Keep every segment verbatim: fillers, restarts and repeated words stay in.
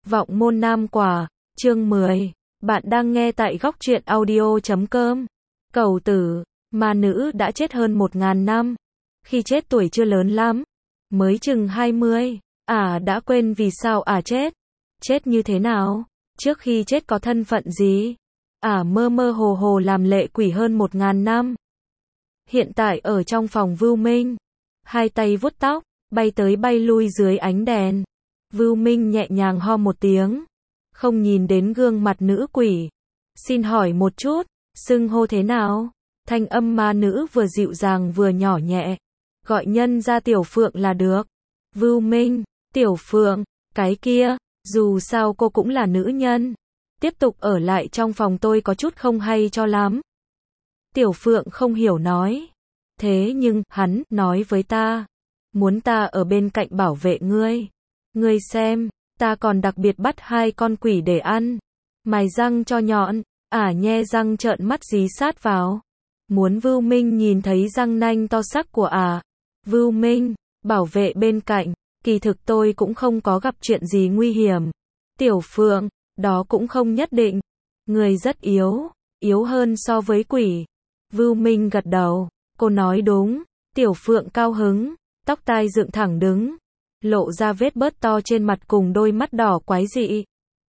Vọng môn nam quả, chương mười. Bạn đang nghe tại góc truyện audio chấm com. Cầu tử, ma nữ đã chết hơn một ngàn năm. Khi chết tuổi chưa lớn lắm, mới chừng hai mươi. Ả đã quên vì sao ả chết. Chết như thế nào? Trước khi chết có thân phận gì? Ả mơ mơ hồ hồ làm lệ quỷ hơn một ngàn năm. Hiện tại ở trong phòng Vưu Minh, hai tay vuốt tóc, bay tới bay lui dưới ánh đèn. Vưu Minh nhẹ nhàng ho một tiếng, không nhìn đến gương mặt nữ quỷ. Xin hỏi một chút, xưng hô thế nào? Thanh âm ma nữ vừa dịu dàng vừa nhỏ nhẹ. Gọi nhân ra Tiểu Phượng là được. Vưu Minh, Tiểu Phượng, cái kia, dù sao cô cũng là nữ nhân. Tiếp tục ở lại trong phòng tôi có chút không hay cho lắm. Tiểu Phượng không hiểu nói. Thế nhưng, hắn, nói với ta. Muốn ta ở bên cạnh bảo vệ ngươi. Ngươi xem, ta còn đặc biệt bắt hai con quỷ để ăn. Mài răng cho nhọn, ả nhe răng trợn mắt dí sát vào. Muốn Vưu Minh nhìn thấy răng nanh to sắc của ả. Vưu Minh, bảo vệ bên cạnh, kỳ thực tôi cũng không có gặp chuyện gì nguy hiểm. Tiểu Phượng, đó cũng không nhất định. Người rất yếu, yếu hơn so với quỷ. Vưu Minh gật đầu, cô nói đúng. Tiểu Phượng cao hứng, tóc tai dựng thẳng đứng, lộ ra vết bớt to trên mặt cùng đôi mắt đỏ quái dị.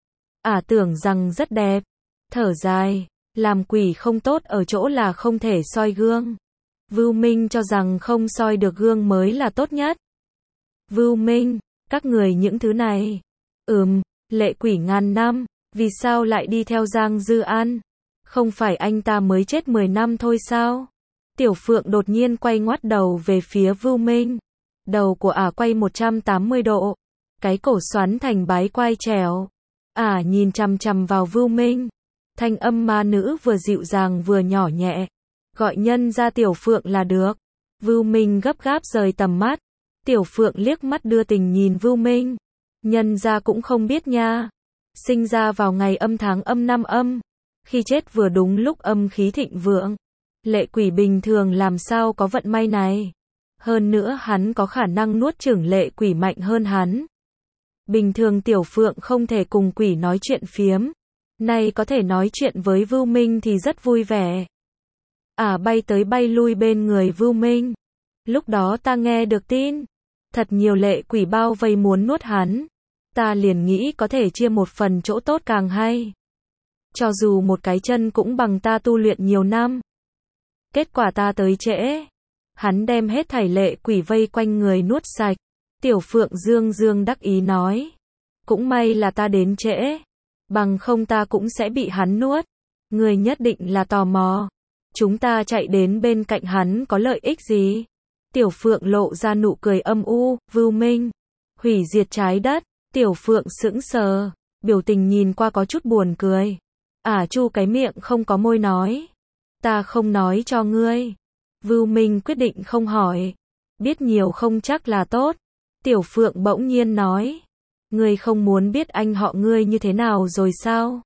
Ả tưởng rằng rất đẹp, thở dài, làm quỷ không tốt ở chỗ là không thể soi gương. Vưu Minh cho rằng không soi được gương mới là tốt nhất. Vưu Minh, các người những thứ này. Ừm, lệ quỷ ngàn năm, vì sao lại đi theo Giang Dư An? Không phải anh ta mới chết mười năm thôi sao? Tiểu Phượng đột nhiên quay ngoắt đầu về phía Vưu Minh. Đầu của ả quay một trăm tám mươi độ, cái cổ xoắn thành bái quai trèo. Ả nhìn chằm chằm vào Vưu Minh. Thanh âm ma nữ vừa dịu dàng vừa nhỏ nhẹ. Gọi nhân ra Tiểu Phượng là được. Vưu Minh gấp gáp rời tầm mắt. Tiểu Phượng liếc mắt đưa tình nhìn Vưu Minh. Nhân ra cũng không biết nha. Sinh ra vào ngày âm tháng âm năm âm. Khi chết vừa đúng lúc âm khí thịnh vượng. Lệ quỷ bình thường làm sao có vận may này. Hơn nữa hắn có khả năng nuốt chửng lệ quỷ mạnh hơn hắn. Bình thường Tiểu Phượng không thể cùng quỷ nói chuyện phiếm. Nay có thể nói chuyện với Vưu Minh thì rất vui vẻ. Ả bay tới bay lui bên người Vưu Minh. Lúc đó ta nghe được tin. Thật nhiều lệ quỷ bao vây muốn nuốt hắn. Ta liền nghĩ có thể chia một phần chỗ tốt càng hay. Cho dù một cái chân cũng bằng ta tu luyện nhiều năm. Kết quả ta tới trễ. Hắn đem hết thảy lệ quỷ vây quanh người nuốt sạch. Tiểu Phượng dương dương đắc ý nói. Cũng may là ta đến trễ. Bằng không ta cũng sẽ bị hắn nuốt. Người nhất định là tò mò. Chúng ta chạy đến bên cạnh hắn có lợi ích gì? Tiểu Phượng lộ ra nụ cười âm u. Vưu Minh, hủy diệt trái đất. Tiểu Phượng sững sờ. Biểu tình nhìn qua có chút buồn cười. Ả chu cái miệng không có môi nói. Ta không nói cho ngươi. Vưu Minh quyết định không hỏi. Biết nhiều không chắc là tốt. Tiểu Phượng bỗng nhiên nói. Ngươi không muốn biết anh họ ngươi như thế nào rồi sao?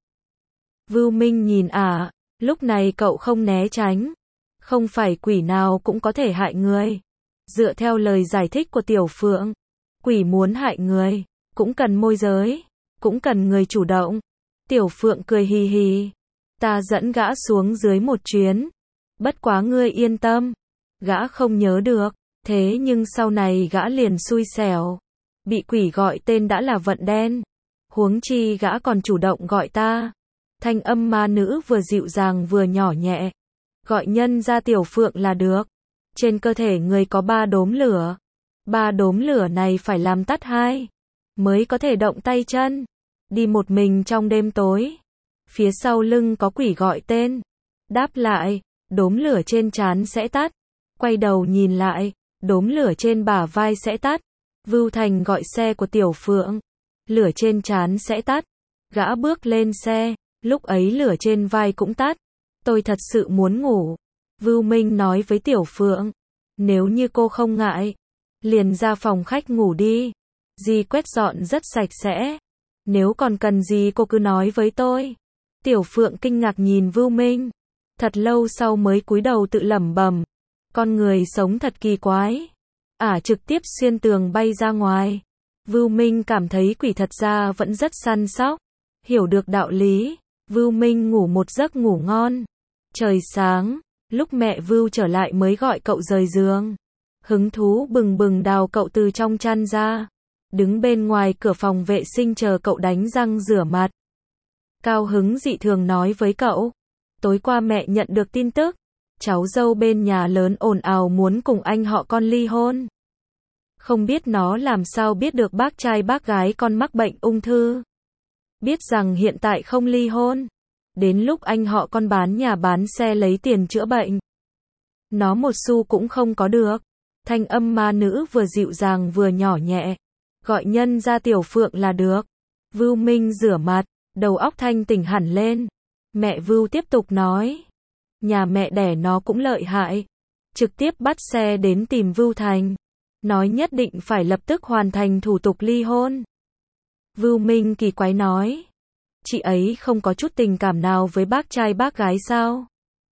Vưu Minh nhìn ả. Lúc này cậu không né tránh. Không phải quỷ nào cũng có thể hại người. Dựa theo lời giải thích của Tiểu Phượng. Quỷ muốn hại người. Cũng cần môi giới. Cũng cần người chủ động. Tiểu Phượng cười hì hì. Ta dẫn gã xuống dưới một chuyến. Bất quá ngươi yên tâm. Gã không nhớ được. Thế nhưng sau này gã liền xui xẻo. Bị quỷ gọi tên đã là vận đen. Huống chi gã còn chủ động gọi ta. Thanh âm ma nữ vừa dịu dàng vừa nhỏ nhẹ. Gọi nhân ra Tiểu Phượng là được. Trên cơ thể người có ba đốm lửa. Ba đốm lửa này phải làm tắt hai. Mới có thể động tay chân. Đi một mình trong đêm tối. Phía sau lưng có quỷ gọi tên. Đáp lại. Đốm lửa trên trán sẽ tắt. Quay đầu nhìn lại. Đốm lửa trên bả vai sẽ tắt. Vưu Thành gọi xe của Tiểu Phượng. Lửa trên trán sẽ tắt. Gã bước lên xe. Lúc ấy lửa trên vai cũng tắt. Tôi thật sự muốn ngủ. Vưu Minh nói với Tiểu Phượng. Nếu như cô không ngại. Liền ra phòng khách ngủ đi. Dì quét dọn rất sạch sẽ. Nếu còn cần gì cô cứ nói với tôi. Tiểu Phượng kinh ngạc nhìn Vưu Minh. Thật lâu sau mới cúi đầu tự lẩm bẩm. Con người sống thật kỳ quái. Ả trực tiếp xuyên tường bay ra ngoài. Vưu Minh cảm thấy quỷ thật ra vẫn rất săn sóc, hiểu được đạo lý. Vưu Minh ngủ một giấc ngủ ngon. Trời sáng, lúc mẹ Vưu trở lại mới gọi cậu rời giường. Hứng thú bừng bừng đào cậu từ trong chăn ra, đứng bên ngoài cửa phòng vệ sinh chờ cậu đánh răng rửa mặt. Cao hứng dị thường nói với cậu, tối qua mẹ nhận được tin tức, cháu dâu bên nhà lớn ồn ào muốn cùng anh họ con ly hôn. Không biết nó làm sao biết được bác trai bác gái con mắc bệnh ung thư. Biết rằng hiện tại không ly hôn, đến lúc anh họ con bán nhà bán xe lấy tiền chữa bệnh, nó một xu cũng không có được. Thanh âm ma nữ vừa dịu dàng vừa nhỏ nhẹ, gọi nhân ra Tiểu Phượng là được. Vưu Minh rửa mặt, đầu óc thanh tỉnh hẳn lên. Mẹ Vưu tiếp tục nói, nhà mẹ đẻ nó cũng lợi hại, trực tiếp bắt xe đến tìm Vưu Thành, nói nhất định phải lập tức hoàn thành thủ tục ly hôn. Vưu Minh kỳ quái nói, chị ấy không có chút tình cảm nào với bác trai bác gái sao?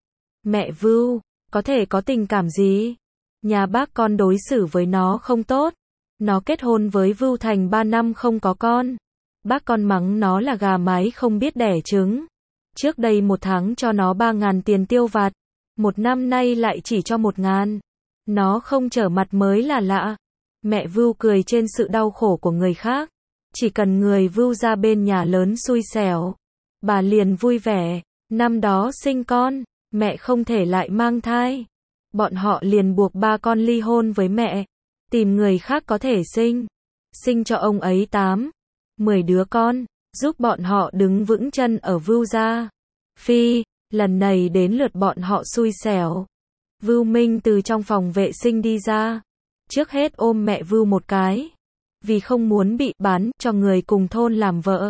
Mẹ Vưu, có thể có tình cảm gì? Nhà bác con đối xử với nó không tốt, nó kết hôn với Vưu Thành ba năm không có con, bác con mắng nó là gà mái không biết đẻ trứng. Trước đây một tháng cho nó ba ngàn tiền tiêu vặt, một năm nay lại chỉ cho một ngàn. Nó không trở mặt mới là lạ. Mẹ Vưu cười trên sự đau khổ của người khác. Chỉ cần người Vưu ra bên nhà lớn xui xẻo, bà liền vui vẻ. Năm đó sinh con, mẹ không thể lại mang thai. Bọn họ liền buộc ba con ly hôn với mẹ, tìm người khác có thể sinh. Sinh cho ông ấy tám, mười đứa con, giúp bọn họ đứng vững chân ở Vưu gia. Phi, lần này đến lượt bọn họ xui xẻo. Vưu Minh từ trong phòng vệ sinh đi ra, trước hết ôm mẹ Vưu một cái, vì không muốn bị bán cho người cùng thôn làm vợ.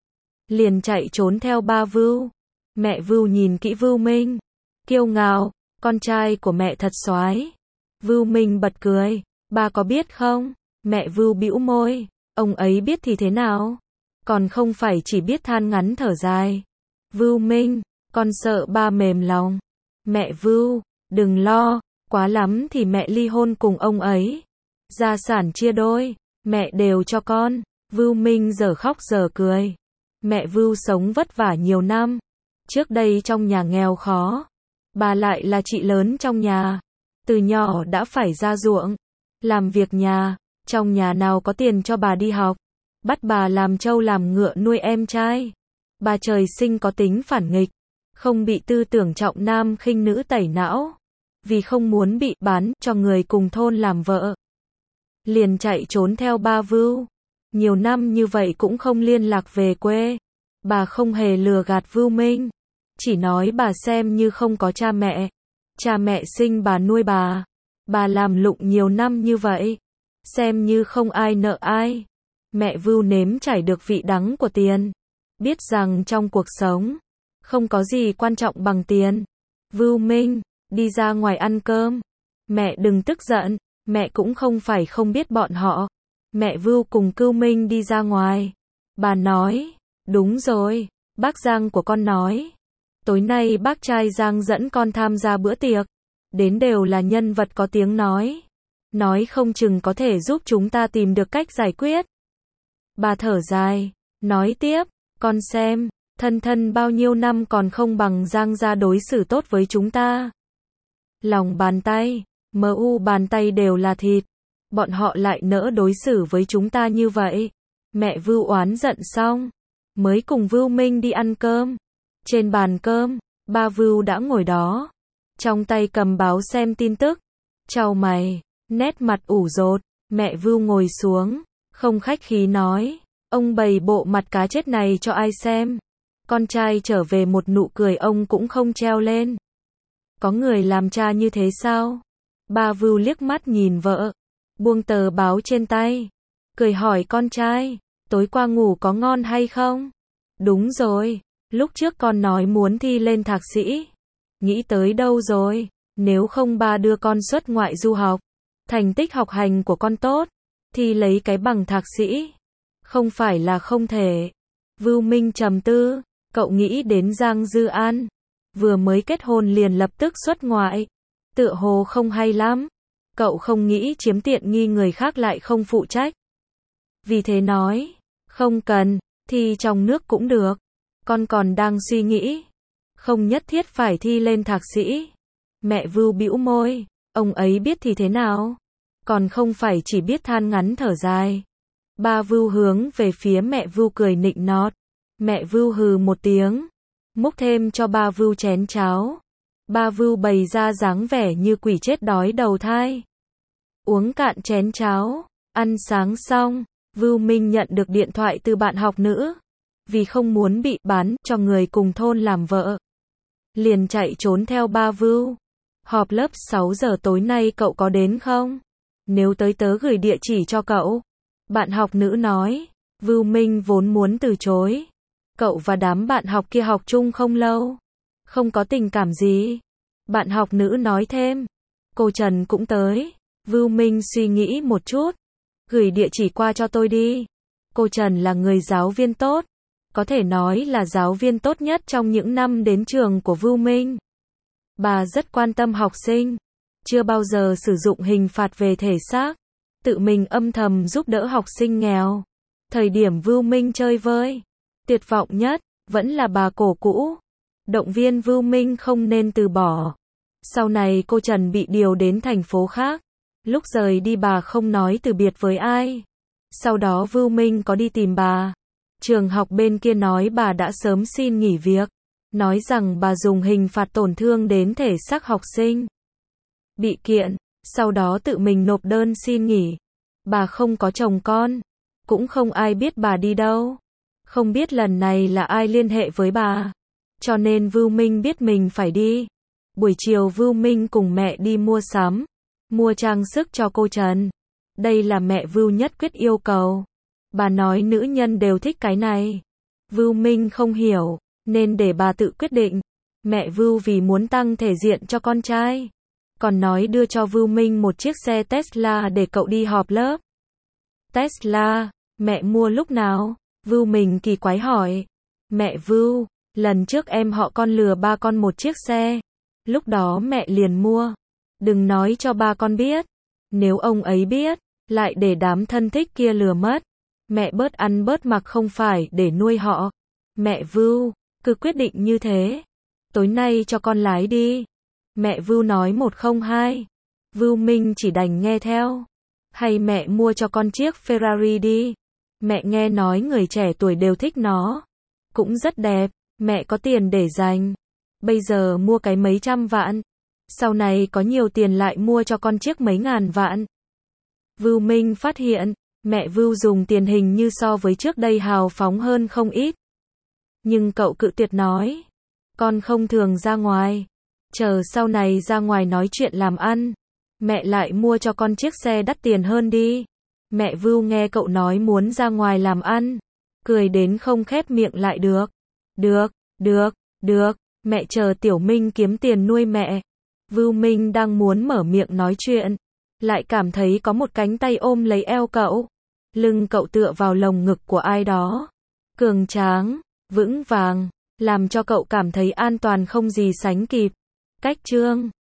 Liền chạy trốn theo ba Vưu. Mẹ Vưu nhìn kỹ Vưu Minh, kiêu ngạo, con trai của mẹ thật xoái. Vưu Minh bật cười, ba có biết không? Mẹ Vưu bĩu môi, ông ấy biết thì thế nào? Còn không phải chỉ biết than ngắn thở dài. Vưu Minh, con sợ ba mềm lòng. Mẹ Vưu, đừng lo, quá lắm thì mẹ ly hôn cùng ông ấy. Gia sản chia đôi, mẹ đều cho con. Vưu Minh giờ khóc giờ cười. Mẹ Vưu sống vất vả nhiều năm. Trước đây trong nhà nghèo khó, bà lại là chị lớn trong nhà. Từ nhỏ đã phải ra ruộng, làm việc nhà, trong nhà nào có tiền cho bà đi học. Bắt bà làm trâu làm ngựa nuôi em trai. Bà trời sinh có tính phản nghịch, không bị tư tưởng trọng nam khinh nữ tẩy não. Vì không muốn bị bán cho người cùng thôn làm vợ, liền chạy trốn theo ba Vưu. Nhiều năm như vậy cũng không liên lạc về quê. Bà không hề lừa gạt Vưu Minh, chỉ nói bà xem như không có cha mẹ. Cha mẹ sinh bà nuôi bà. Bà làm lụng nhiều năm như vậy, xem như không ai nợ ai. Mẹ Vưu nếm trải được vị đắng của tiền, biết rằng trong cuộc sống, không có gì quan trọng bằng tiền. Vưu Minh, đi ra ngoài ăn cơm. Mẹ đừng tức giận, mẹ cũng không phải không biết bọn họ. Mẹ Vưu cùng Cưu Minh đi ra ngoài. Bà nói, đúng rồi, bác Giang của con nói. Tối nay bác trai Giang dẫn con tham gia bữa tiệc. Đến đều là nhân vật có tiếng nói. Nói không chừng có thể giúp chúng ta tìm được cách giải quyết. Bà thở dài, nói tiếp, con xem, thân thân bao nhiêu năm còn không bằng Giang gia đối xử tốt với chúng ta. Lòng bàn tay, mờ u bàn tay đều là thịt. Bọn họ lại nỡ đối xử với chúng ta như vậy. Mẹ Vưu oán giận xong, mới cùng Vưu Minh đi ăn cơm. Trên bàn cơm, ba Vưu đã ngồi đó, trong tay cầm báo xem tin tức. Chau mày, nét mặt ủ rột. Mẹ Vưu ngồi xuống, không khách khí nói, ông bày bộ mặt cá chết này cho ai xem. Con trai trở về một nụ cười ông cũng không treo lên. Có người làm cha như thế sao? Ba Vưu liếc mắt nhìn vợ, buông tờ báo trên tay, cười hỏi con trai, tối qua ngủ có ngon hay không? Đúng rồi, lúc trước con nói muốn thi lên thạc sĩ. Nghĩ tới đâu rồi? Nếu không ba đưa con xuất ngoại du học, thành tích học hành của con tốt, thì lấy cái bằng thạc sĩ. Không phải là không thể. Vưu Minh trầm tư, cậu nghĩ đến Giang Dư An, vừa mới kết hôn liền lập tức xuất ngoại, tựa hồ không hay lắm. Cậu không nghĩ chiếm tiện nghi người khác lại không phụ trách. vì thế nói, không cần, thi trong nước cũng được. Con còn đang suy nghĩ, không nhất thiết phải thi lên thạc sĩ. Mẹ Vưu bĩu môi, ông ấy biết thì thế nào? Còn không phải chỉ biết than ngắn thở dài. Ba Vưu hướng về phía mẹ Vưu cười nịnh nọt. Mẹ Vưu hừ một tiếng, múc thêm cho ba Vưu chén cháo. Ba Vưu bày ra dáng vẻ như quỷ chết đói đầu thai. Uống cạn chén cháo, ăn sáng xong, Vưu Minh nhận được điện thoại từ bạn học nữ. Vì không muốn bị bán cho người cùng thôn làm vợ, liền chạy trốn theo ba Vưu. Họp lớp sáu giờ tối nay cậu có đến không? Nếu tới tớ gửi địa chỉ cho cậu. Bạn học nữ nói. Vưu Minh vốn muốn từ chối. Cậu và đám bạn học kia học chung không lâu, không có tình cảm gì. Bạn học nữ nói thêm. Cô Trần cũng tới. Vưu Minh suy nghĩ một chút. Gửi địa chỉ qua cho tôi đi. Cô Trần là người giáo viên tốt, có thể nói là giáo viên tốt nhất trong những năm đến trường của Vưu Minh. Bà rất quan tâm học sinh, chưa bao giờ sử dụng hình phạt về thể xác, tự mình âm thầm giúp đỡ học sinh nghèo. Thời điểm Vưu Minh chơi vơi, tuyệt vọng nhất, vẫn là bà cổ cũ. Động viên Vưu Minh không nên từ bỏ. Sau này cô Trần bị điều đến thành phố khác. Lúc rời đi bà không nói từ biệt với ai. Sau đó Vưu Minh có đi tìm bà. Trường học bên kia nói bà đã sớm xin nghỉ việc. Nói rằng bà dùng hình phạt tổn thương đến thể xác học sinh. Bị kiện, sau đó tự mình nộp đơn xin nghỉ. Bà không có chồng con, cũng không ai biết bà đi đâu. Không biết lần này là ai liên hệ với bà. Cho nên Vưu Minh biết mình phải đi. Buổi chiều Vưu Minh cùng mẹ đi mua sắm, mua trang sức cho cô Trần. Đây là mẹ Vưu nhất quyết yêu cầu. Bà nói nữ nhân đều thích cái này. Vưu Minh không hiểu, nên để bà tự quyết định. Mẹ Vưu vì muốn tăng thể diện cho con trai, còn nói đưa cho Vưu Minh một chiếc xe Tesla để cậu đi họp lớp. Tesla, mẹ mua lúc nào? Vưu Minh kỳ quái hỏi. Mẹ Vưu, lần trước em họ con lừa ba con một chiếc xe. Lúc đó mẹ liền mua. Đừng nói cho ba con biết. Nếu ông ấy biết, lại để đám thân thích kia lừa mất. Mẹ bớt ăn bớt mặc không phải để nuôi họ. Mẹ Vưu, cứ quyết định như thế. Tối nay cho con lái đi. Mẹ Vưu nói một không hai. Vưu Minh chỉ đành nghe theo. Hay mẹ mua cho con chiếc Ferrari đi. Mẹ nghe nói người trẻ tuổi đều thích nó. Cũng rất đẹp, mẹ có tiền để dành. Bây giờ mua cái mấy trăm vạn. Sau này có nhiều tiền lại mua cho con chiếc mấy ngàn vạn. Vưu Minh phát hiện, mẹ Vưu dùng tiền hình như so với trước đây hào phóng hơn không ít. Nhưng cậu cự tuyệt nói. Con không thường ra ngoài. Chờ sau này ra ngoài nói chuyện làm ăn. Mẹ lại mua cho con chiếc xe đắt tiền hơn đi. Mẹ Vưu nghe cậu nói muốn ra ngoài làm ăn. Cười đến không khép miệng lại được. Được, được, được. Mẹ chờ Tiểu Minh kiếm tiền nuôi mẹ. Vưu Minh đang muốn mở miệng nói chuyện. Lại cảm thấy có một cánh tay ôm lấy eo cậu. Lưng cậu tựa vào lồng ngực của ai đó. Cường tráng, vững vàng, làm cho cậu cảm thấy an toàn không gì sánh kịp. Cách chương